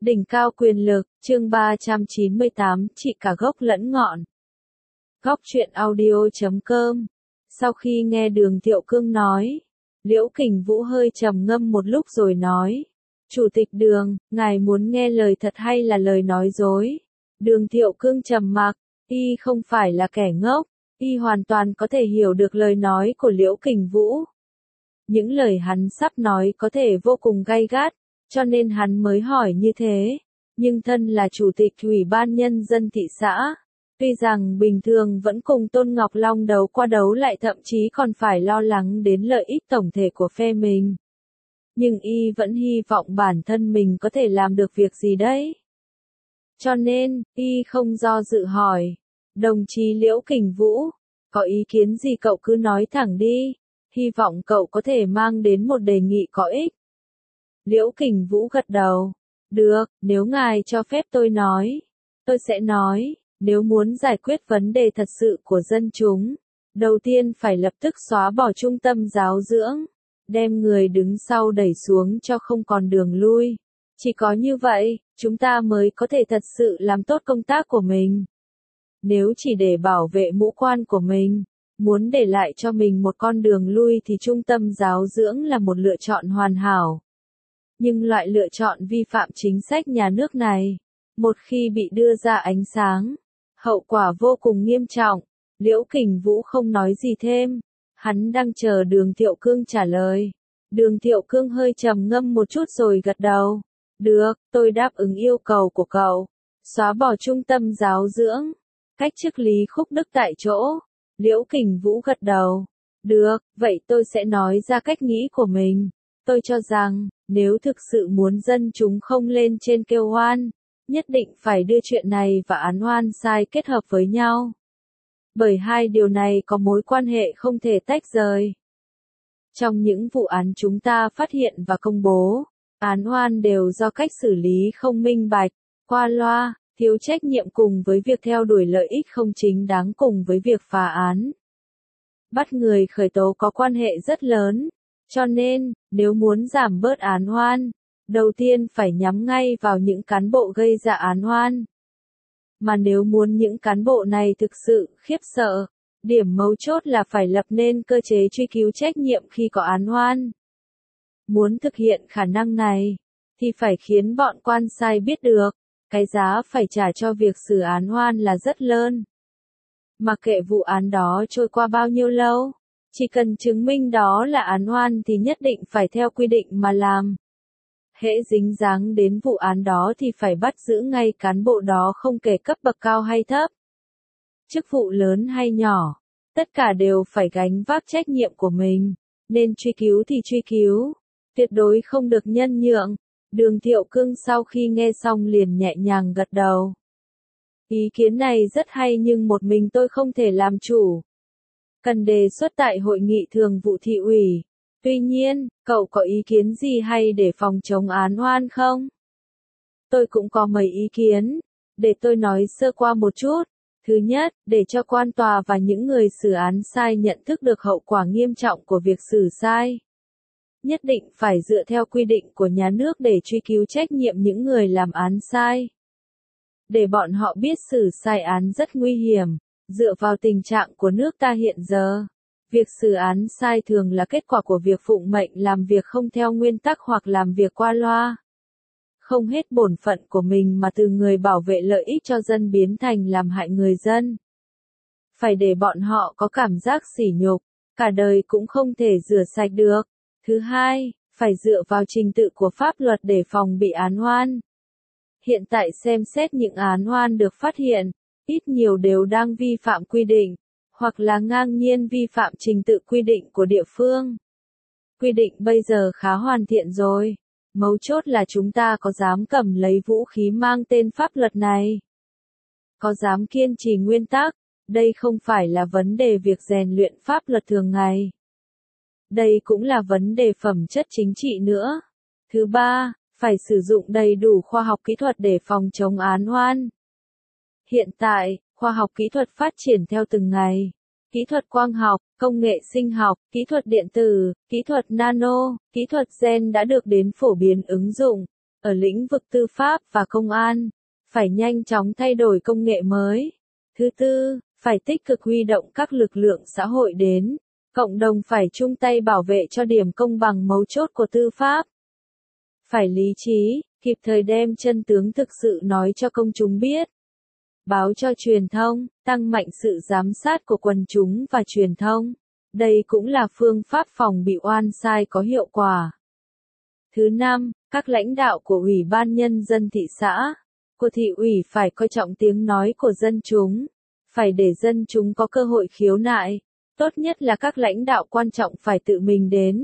Đỉnh cao quyền lực, chương 398, trị cả gốc lẫn ngọn. Góc truyện audio.com. Sau khi nghe Đường Thiệu Cương nói, Liễu Kình Vũ hơi trầm ngâm một lúc rồi nói: Chủ tịch Đường, ngài muốn nghe lời thật hay là lời nói dối? Đường Thiệu Cương trầm mặc, y không phải là kẻ ngốc, y hoàn toàn có thể hiểu được lời nói của Liễu Kình Vũ. Những lời hắn sắp nói có thể vô cùng gay gắt, cho nên hắn mới hỏi như thế. Nhưng thân là chủ tịch Ủy ban Nhân dân thị xã, tuy rằng bình thường vẫn cùng Tôn Ngọc Long đấu qua đấu lại, thậm chí còn phải lo lắng đến lợi ích tổng thể của phe mình. Nhưng y vẫn hy vọng bản thân mình có thể làm được việc gì đấy. Cho nên, y không do dự hỏi: Đồng chí Liễu Kình Vũ, có ý kiến gì cậu cứ nói thẳng đi, hy vọng cậu có thể mang đến một đề nghị có ích. Liễu Kình Vũ gật đầu: Được, nếu ngài cho phép tôi nói, tôi sẽ nói. Nếu muốn giải quyết vấn đề thật sự của dân chúng, đầu tiên phải lập tức xóa bỏ trung tâm giáo dưỡng, đem người đứng sau đẩy xuống cho không còn đường lui. Chỉ có như vậy, chúng ta mới có thể thật sự làm tốt công tác của mình. Nếu chỉ để bảo vệ mũ quan của mình, muốn để lại cho mình một con đường lui thì trung tâm giáo dưỡng là một lựa chọn hoàn hảo. Nhưng loại lựa chọn vi phạm chính sách nhà nước này, một khi bị đưa ra ánh sáng, hậu quả vô cùng nghiêm trọng. Liễu Kình Vũ không nói gì thêm, hắn đang chờ Đường Thiệu Cương trả lời. Đường Thiệu Cương hơi trầm ngâm một chút rồi gật đầu: Được, tôi đáp ứng yêu cầu của cậu. Xóa bỏ trung tâm giáo dưỡng, cách chức Lý Khúc Đức tại chỗ. Liễu Kình Vũ gật đầu: Được, vậy tôi sẽ nói ra cách nghĩ của mình. Tôi cho rằng, nếu thực sự muốn dân chúng không lên trên kêu oan, nhất định phải đưa chuyện này và án oan sai kết hợp với nhau. Bởi hai điều này có mối quan hệ không thể tách rời. Trong những vụ án chúng ta phát hiện và công bố, án oan đều do cách xử lý không minh bạch, qua loa, thiếu trách nhiệm cùng với việc theo đuổi lợi ích không chính đáng cùng với việc phá án. Bắt người khởi tố có quan hệ rất lớn, cho nên, nếu muốn giảm bớt án oan, đầu tiên phải nhắm ngay vào những cán bộ gây ra án oan. Mà nếu muốn những cán bộ này thực sự khiếp sợ, điểm mấu chốt là phải lập nên cơ chế truy cứu trách nhiệm khi có án oan. Muốn thực hiện khả năng này, thì phải khiến bọn quan sai biết được, cái giá phải trả cho việc xử án oan là rất lớn. Mặc kệ vụ án đó trôi qua bao nhiêu lâu, chỉ cần chứng minh đó là án oan thì nhất định phải theo quy định mà làm. Hễ dính dáng đến vụ án đó thì phải bắt giữ ngay cán bộ đó, không kể cấp bậc cao hay thấp, chức vụ lớn hay nhỏ, tất cả đều phải gánh vác trách nhiệm của mình, nên truy cứu thì truy cứu, tuyệt đối không được nhân nhượng. Đường Thiệu Cương sau khi nghe xong liền nhẹ nhàng gật đầu. Ý kiến này rất hay nhưng một mình tôi không thể làm chủ. Cần đề xuất tại hội nghị thường vụ thị ủy. Tuy nhiên, cậu có ý kiến gì hay để phòng chống án oan không? Tôi cũng có mấy ý kiến, để tôi nói sơ qua một chút. Thứ nhất, để cho quan tòa và những người xử án sai nhận thức được hậu quả nghiêm trọng của việc xử sai. Nhất định phải dựa theo quy định của nhà nước để truy cứu trách nhiệm những người làm án sai. Để bọn họ biết xử sai án rất nguy hiểm, dựa vào tình trạng của nước ta hiện giờ. Việc xử án sai thường là kết quả của việc phụng mệnh làm việc không theo nguyên tắc hoặc làm việc qua loa. Không hết bổn phận của mình mà từ người bảo vệ lợi ích cho dân biến thành làm hại người dân. Phải để bọn họ có cảm giác sỉ nhục, cả đời cũng không thể rửa sạch được. Thứ hai, phải dựa vào trình tự của pháp luật để phòng bị án oan. Hiện tại xem xét những án oan được phát hiện, ít nhiều đều đang vi phạm quy định, hoặc là ngang nhiên vi phạm trình tự quy định của địa phương. Quy định bây giờ khá hoàn thiện rồi, mấu chốt là chúng ta có dám cầm lấy vũ khí mang tên pháp luật này? Có dám kiên trì nguyên tắc? Đây không phải là vấn đề việc rèn luyện pháp luật thường ngày. Đây cũng là vấn đề phẩm chất chính trị nữa. Thứ ba, phải sử dụng đầy đủ khoa học kỹ thuật để phòng chống án oan. Hiện tại, khoa học kỹ thuật phát triển theo từng ngày. Kỹ thuật quang học, công nghệ sinh học, kỹ thuật điện tử, kỹ thuật nano, kỹ thuật gen đã được đến phổ biến ứng dụng. ở lĩnh vực tư pháp và công an, phải nhanh chóng thay đổi công nghệ mới. Thứ tư, phải tích cực huy động các lực lượng xã hội đến, cộng đồng phải chung tay bảo vệ cho điểm công bằng mấu chốt của tư pháp. Phải lý trí, kịp thời đem chân tướng thực sự nói cho công chúng biết. Báo cho truyền thông, tăng mạnh sự giám sát của quần chúng và truyền thông. Đây cũng là phương pháp phòng bị oan sai có hiệu quả. Thứ năm, các lãnh đạo của Ủy ban Nhân dân thị xã, của thị ủy phải coi trọng tiếng nói của dân chúng, phải để dân chúng có cơ hội khiếu nại. Tốt nhất là các lãnh đạo quan trọng phải tự mình đến.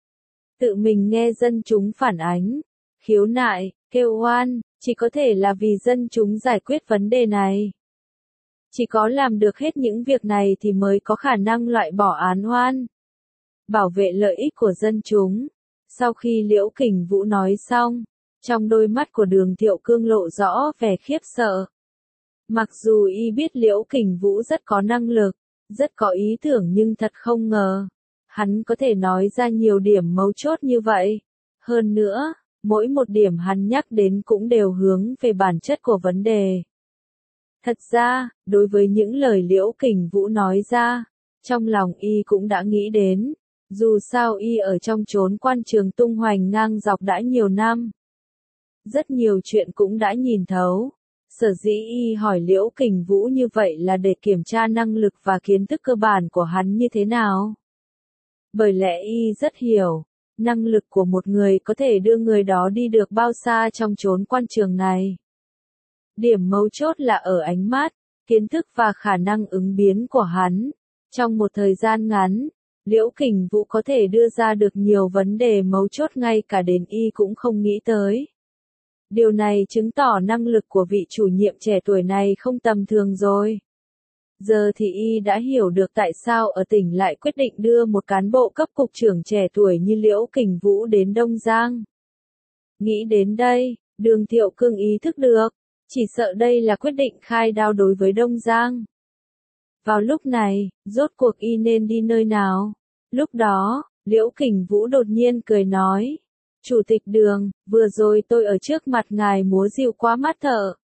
Tự mình nghe dân chúng phản ánh, khiếu nại, kêu oan, chỉ có thể là vì dân chúng giải quyết vấn đề này. Chỉ có làm được hết những việc này thì mới có khả năng loại bỏ án oan, bảo vệ lợi ích của dân chúng. Sau khi Liễu Kình Vũ nói xong, trong đôi mắt của Đường Thiệu Cương lộ rõ vẻ khiếp sợ. Mặc dù y biết Liễu Kình Vũ rất có năng lực, rất có ý tưởng nhưng thật không ngờ, hắn có thể nói ra nhiều điểm mấu chốt như vậy. Hơn nữa, mỗi một điểm hắn nhắc đến cũng đều hướng về bản chất của vấn đề. Thật ra, đối với những lời Liễu Kình Vũ nói ra, trong lòng y cũng đã nghĩ đến, dù sao y ở trong chốn quan trường tung hoành ngang dọc đã nhiều năm. Rất nhiều chuyện cũng đã nhìn thấu. Sở dĩ y hỏi Liễu Kình Vũ như vậy là để kiểm tra năng lực và kiến thức cơ bản của hắn như thế nào. Bởi lẽ y rất hiểu, năng lực của một người có thể đưa người đó đi được bao xa trong chốn quan trường này. Điểm mấu chốt là ở ánh mắt, kiến thức và khả năng ứng biến của hắn. Trong một thời gian ngắn, Liễu Kình Vũ có thể đưa ra được nhiều vấn đề mấu chốt ngay cả đến y cũng không nghĩ tới. Điều này chứng tỏ năng lực của vị chủ nhiệm trẻ tuổi này không tầm thường rồi. Giờ thì y đã hiểu được tại sao ở tỉnh lại quyết định đưa một cán bộ cấp cục trưởng trẻ tuổi như Liễu Kình Vũ đến Đông Giang. Nghĩ đến đây, Đường Thiệu Cương ý thức được, chỉ sợ đây là quyết định khai đao đối với Đông Giang. Vào lúc này, rốt cuộc y nên đi nơi nào? Lúc đó, Liễu Kình Vũ đột nhiên cười nói. Chủ tịch Đường, vừa rồi tôi ở trước mặt ngài múa rìu quá mắt thợ.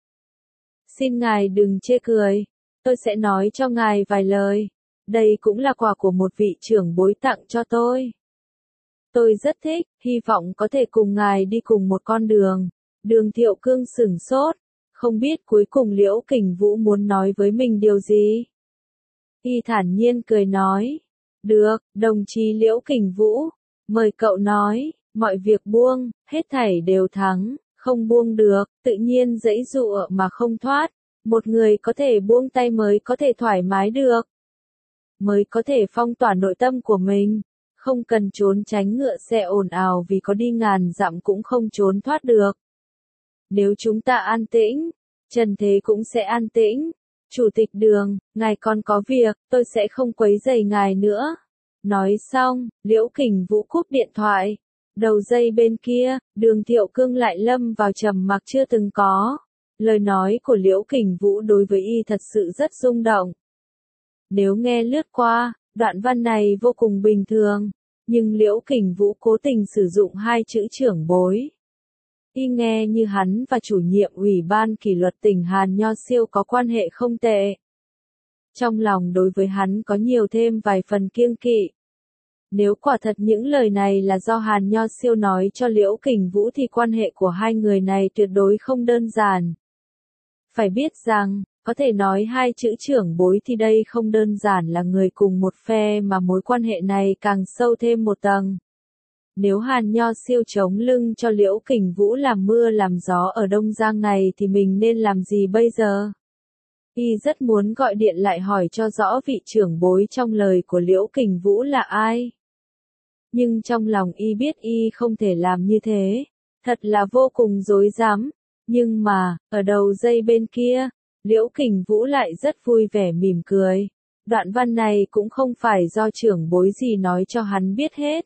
Xin ngài đừng chê cười, tôi sẽ nói cho ngài vài lời. Đây cũng là quà của một vị trưởng bối tặng cho tôi. Tôi rất thích, hy vọng có thể cùng ngài đi cùng một con đường. Đường Thiệu Cương sửng sốt, không biết cuối cùng Liễu Kình Vũ muốn nói với mình điều gì. Y thản nhiên cười nói, được, đồng chí Liễu Kình Vũ, mời cậu nói. Mọi việc buông, hết thảy đều thắng, không buông được, tự nhiên giãy giụa mà không thoát. Một người có thể buông tay mới có thể thoải mái được. Mới có thể phong tỏa nội tâm của mình. Không cần trốn tránh ngựa xe ồn ào vì có đi ngàn dặm cũng không trốn thoát được. Nếu chúng ta an tĩnh, trần thế cũng sẽ an tĩnh. Chủ tịch Đường, ngài còn có việc, tôi sẽ không quấy rầy ngài nữa. Nói xong, Liễu Kình Vũ cúp điện thoại. Đầu dây bên kia, Đường Thiệu Cương lại lâm vào trầm mặc chưa từng có. Lời nói của Liễu Kình Vũ đối với y thật sự rất rung động. Nếu nghe lướt qua, đoạn văn này vô cùng bình thường, nhưng Liễu Kình Vũ cố tình sử dụng hai chữ trưởng bối. Y nghe như hắn và chủ nhiệm Ủy ban kỷ luật tỉnh Hàn Nho Siêu có quan hệ không tệ. Trong lòng đối với hắn có nhiều thêm vài phần kiêng kỵ. Nếu quả thật những lời này là do Hàn Nho Siêu nói cho Liễu Kình Vũ thì quan hệ của hai người này tuyệt đối không đơn giản. Phải biết rằng, có thể nói hai chữ trưởng bối thì đây không đơn giản là người cùng một phe mà mối quan hệ này càng sâu thêm một tầng. Nếu Hàn Nho Siêu chống lưng cho Liễu Kình Vũ làm mưa làm gió ở Đông Giang này thì mình nên làm gì bây giờ? Y rất muốn gọi điện lại hỏi cho rõ vị trưởng bối trong lời của Liễu Kình Vũ là ai. Nhưng trong lòng y biết y không thể làm như thế, thật là vô cùng rối rắm. Nhưng mà, ở đầu dây bên kia, Liễu Kình Vũ lại rất vui vẻ mỉm cười. Đoạn văn này cũng không phải do trưởng bối gì nói cho hắn biết hết,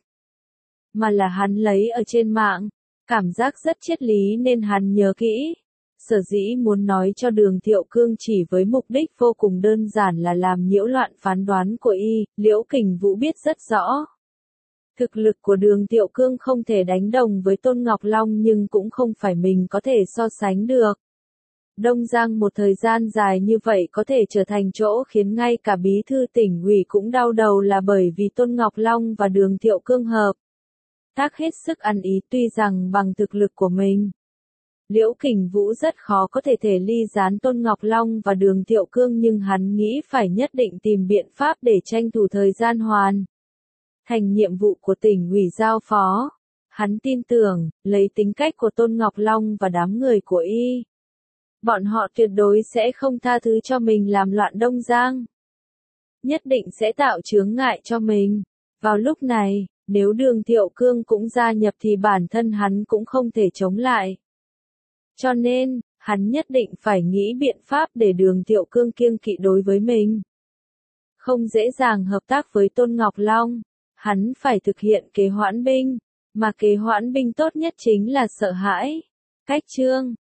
mà là hắn lấy ở trên mạng, cảm giác rất triết lý nên hắn nhớ kỹ. Sở dĩ muốn nói cho Đường Thiệu Cương chỉ với mục đích vô cùng đơn giản là làm nhiễu loạn phán đoán của y, Liễu Kình Vũ biết rất rõ. Thực lực của Đường Tiệu Cương không thể đánh đồng với Tôn Ngọc Long nhưng cũng không phải mình có thể so sánh được. Đông Giang một thời gian dài như vậy có thể trở thành chỗ khiến ngay cả bí thư tỉnh ủy cũng đau đầu là bởi vì Tôn Ngọc Long và Đường Tiệu Cương hợp tác hết sức ăn ý, tuy rằng bằng thực lực của mình, Liễu Kình Vũ rất khó có thể ly gián Tôn Ngọc Long và Đường Tiệu Cương, nhưng hắn nghĩ phải nhất định tìm biện pháp để tranh thủ thời gian hoàn thành nhiệm vụ của tỉnh ủy giao phó. Hắn tin tưởng, lấy tính cách của Tôn Ngọc Long và đám người của y, bọn họ tuyệt đối sẽ không tha thứ cho mình làm loạn Đông Giang. Nhất định sẽ tạo chướng ngại cho mình. Vào lúc này, nếu Đường Tiệu Cương cũng gia nhập thì bản thân hắn cũng không thể chống lại. Cho nên, hắn nhất định phải nghĩ biện pháp để Đường Tiệu Cương kiêng kỵ đối với mình. Không dễ dàng hợp tác với Tôn Ngọc Long, hắn phải thực hiện kế hoãn binh, mà kế hoãn binh tốt nhất chính là sợ hãi. Cách chương